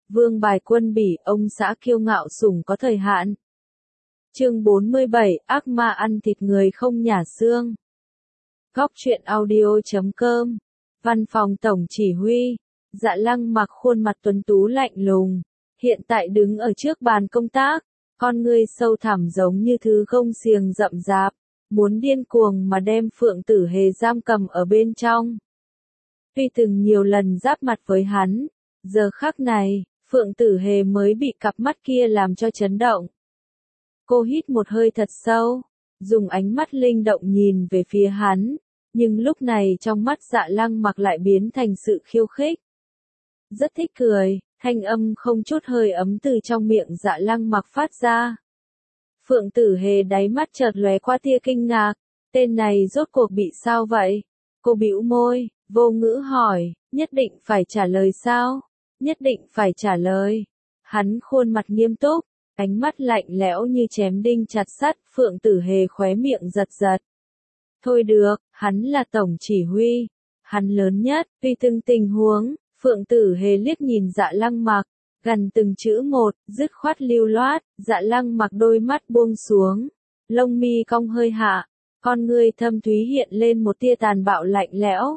Vương bài quân Bỉ, ông xã kiêu ngạo sủng có thời hạn. Chương 47, ác ma ăn thịt người không nhả xương. Góc truyện audio.com. Văn phòng tổng chỉ huy. Dạ Lăng mặc khuôn mặt tuấn tú lạnh lùng, hiện tại đứng ở trước bàn công tác, con ngươi sâu thẳm giống như thứ gông xiềng rậm rạp, muốn điên cuồng mà đem Phượng Tử Hề giam cầm ở bên trong. Tuy từng nhiều lần giáp mặt với hắn, giờ khắc này, Phượng Tử Hề mới bị cặp mắt kia làm cho chấn động. Cô hít một hơi thật sâu, dùng ánh mắt linh động nhìn về phía hắn, nhưng lúc này trong mắt Dạ Lăng mặc lại biến thành sự khiêu khích. Rất thích cười, thanh âm không chút hơi ấm từ trong miệng Dạ Lăng mặc phát ra. Phượng Tử Hề đáy mắt chợt lóe qua tia kinh ngạc, tên này rốt cuộc bị sao vậy? Cô bĩu môi, vô ngữ hỏi, nhất định phải trả lời sao? Nhất định phải trả lời. Hắn khuôn mặt nghiêm túc, ánh mắt lạnh lẽo như chém đinh chặt sắt, Phượng Tử Hề khóe miệng giật giật. Thôi được, hắn là tổng chỉ huy, hắn lớn nhất, tùy từng tình huống, Phượng Tử Hề liếc nhìn Dạ Lăng mặc, gần từng chữ một, dứt khoát lưu loát, Dạ Lăng mặc đôi mắt buông xuống, lông mi cong hơi hạ, con ngươi thâm thúy hiện lên một tia tàn bạo lạnh lẽo.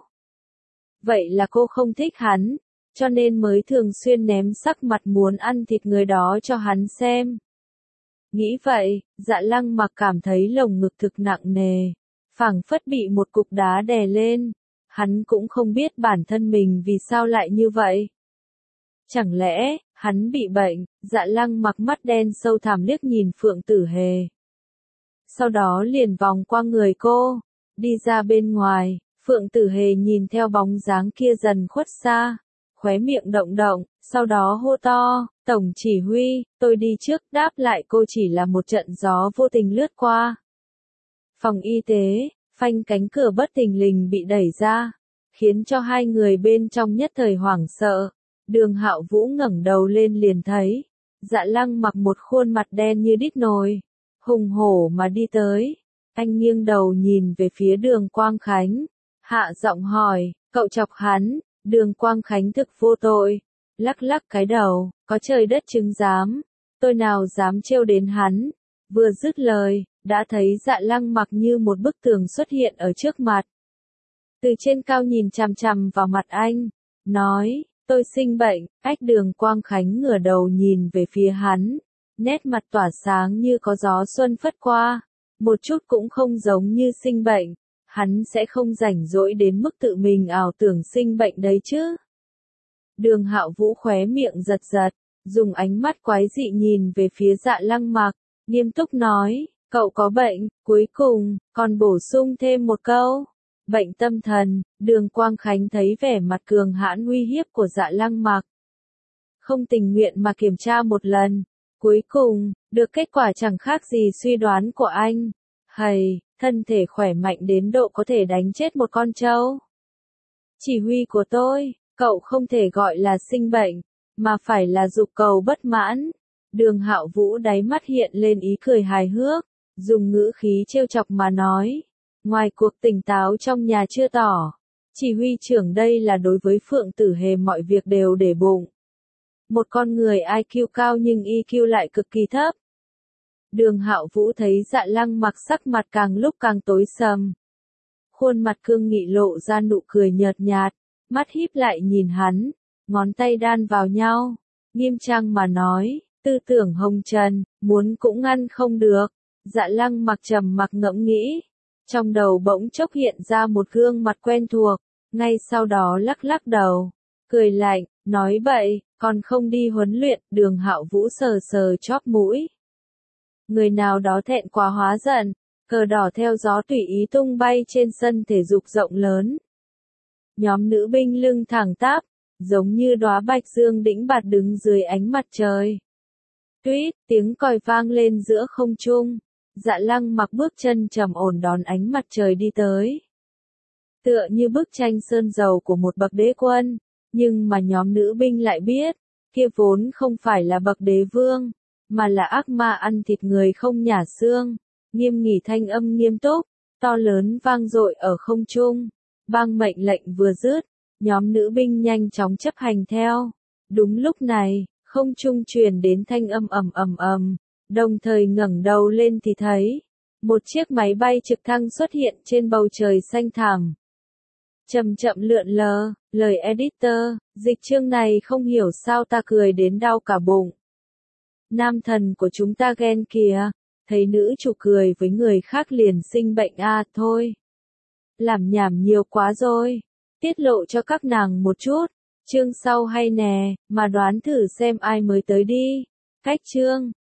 Vậy là cô không thích hắn, cho nên mới thường xuyên ném sắc mặt muốn ăn thịt người đó cho hắn xem. Nghĩ vậy, Dạ Lăng mặc cảm thấy lồng ngực thực nặng nề, phảng phất bị một cục đá đè lên, hắn cũng không biết bản thân mình vì sao lại như vậy. Chẳng lẽ, hắn bị bệnh? Dạ Lăng mặc mắt đen sâu thẳm liếc nhìn Phượng Tử Hề. Sau đó liền vòng qua người cô, đi ra bên ngoài, Phượng Tử Hề nhìn theo bóng dáng kia dần khuất xa, khóe miệng động động, sau đó hô to, tổng chỉ huy, tôi đi trước, đáp lại cô chỉ là một trận gió vô tình lướt qua. Phòng y tế, phanh cánh cửa bất thình lình bị đẩy ra, khiến cho hai người bên trong nhất thời hoảng sợ. Đường Hạo Vũ ngẩng đầu lên liền thấy, Dạ Lăng mặc một khuôn mặt đen như đít nồi, hùng hổ mà đi tới. Anh nghiêng đầu nhìn về phía Đường Quang Khánh, hạ giọng hỏi, cậu chọc hắn? Đường Quang Khánh thực vô tội, lắc lắc cái đầu, có trời đất chứng giám, tôi nào dám trêu đến hắn. Vừa dứt lời, đã thấy Dạ Lăng mặc như một bức tường xuất hiện ở trước mặt. Từ trên cao nhìn chằm chằm vào mặt anh, nói, tôi sinh bệnh. Đường Quang Khánh ngửa đầu nhìn về phía hắn, nét mặt tỏa sáng như có gió xuân phất qua, một chút cũng không giống như sinh bệnh. Hắn sẽ không rảnh rỗi đến mức tự mình ảo tưởng sinh bệnh đấy chứ. Đường Hạo Vũ khóe miệng giật giật, dùng ánh mắt quái dị nhìn về phía Dạ Lăng mặc, nghiêm túc nói, cậu có bệnh, cuối cùng, còn bổ sung thêm một câu. Bệnh tâm thần. Đường Quang Khánh thấy vẻ mặt cường hãn uy hiếp của Dạ Lăng mặc, không tình nguyện mà kiểm tra một lần. Cuối cùng, được kết quả chẳng khác gì suy đoán của anh. Hầy, thân thể khỏe mạnh đến độ có thể đánh chết một con trâu. Chỉ huy của tôi, cậu không thể gọi là sinh bệnh, mà phải là dục cầu bất mãn. Đường Hạo Vũ đáy mắt hiện lên ý cười hài hước, dùng ngữ khí trêu chọc mà nói. Ngoài cuộc tỉnh táo trong nhà chưa tỏ, chỉ huy trưởng đây là đối với Phượng Tử Hề mọi việc đều để bụng. Một con người IQ cao nhưng EQ lại cực kỳ thấp. Đường Hạo Vũ thấy Dạ Lăng mặc sắc mặt càng lúc càng tối sầm. Khuôn mặt cương nghị lộ ra nụ cười nhợt nhạt, mắt híp lại nhìn hắn, ngón tay đan vào nhau, nghiêm trang mà nói, tư tưởng hồng trần, muốn cũng ngăn không được. Dạ Lăng mặc trầm mặc ngẫm nghĩ, trong đầu bỗng chốc hiện ra một gương mặt quen thuộc, ngay sau đó lắc lắc đầu, cười lạnh, nói bậy, còn không đi huấn luyện. Đường Hạo Vũ sờ sờ chóp mũi. Người nào đó thẹn quá hóa giận, cờ đỏ theo gió tùy ý tung bay trên sân thể dục rộng lớn. Nhóm nữ binh lưng thẳng tắp, giống như đóa bạch dương đĩnh bạt đứng dưới ánh mặt trời. Tuýt, tiếng còi vang lên giữa không trung. Dạ Lăng mặc bước chân trầm ổn đón ánh mặt trời đi tới. Tựa như bức tranh sơn dầu của một bậc đế quân, nhưng mà nhóm nữ binh lại biết, kia vốn không phải là bậc đế vương, mà là ác ma ăn thịt người không nhả xương. Nghiêm nghỉ thanh âm nghiêm túc, to lớn vang dội ở không trung. Bang mệnh lệnh vừa dứt, nhóm nữ binh nhanh chóng chấp hành theo. Đúng lúc này, Không trung truyền đến thanh âm ầm ầm ầm, đồng thời ngẩng đầu lên thì thấy một chiếc máy bay trực thăng xuất hiện trên bầu trời xanh thẳm. Chậm chậm lượn lờ, lời editor, dịch chương này không hiểu sao ta cười đến đau cả bụng. Nam thần của chúng ta ghen kìa, thấy nữ chủ cười với người khác liền sinh bệnh thôi. Làm nhảm nhiều quá rồi, tiết lộ cho các nàng một chút, chương sau hay nè, mà đoán thử xem ai mới tới đi. Cách chương